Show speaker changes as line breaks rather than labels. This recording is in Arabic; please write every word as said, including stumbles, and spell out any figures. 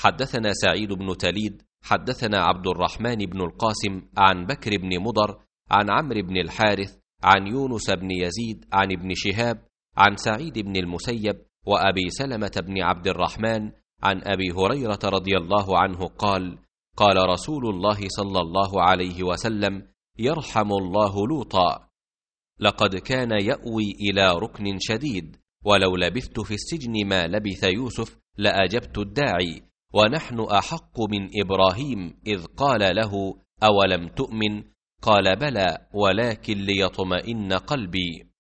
حدثنا سعيد بن تليد حدثنا عبد الرحمن بن القاسم عن بكر بن مضر عن عمرو بن الحارث عن يونس بن يزيد عن ابن شهاب عن سعيد بن المسيب وأبي سلمة بن عبد الرحمن عن أبي هريرة رضي الله عنه قال: قال رسول الله صلى الله عليه وسلم: يرحم الله لوطا، لقد كان يأوي إلى ركن شديد، ولو لبثت في السجن ما لبث يوسف لأجبت الداعي، ونحن أحق من إبراهيم إذ قال له: أولم تؤمن؟ قال: بلى، ولكن ليطمئن قلبي.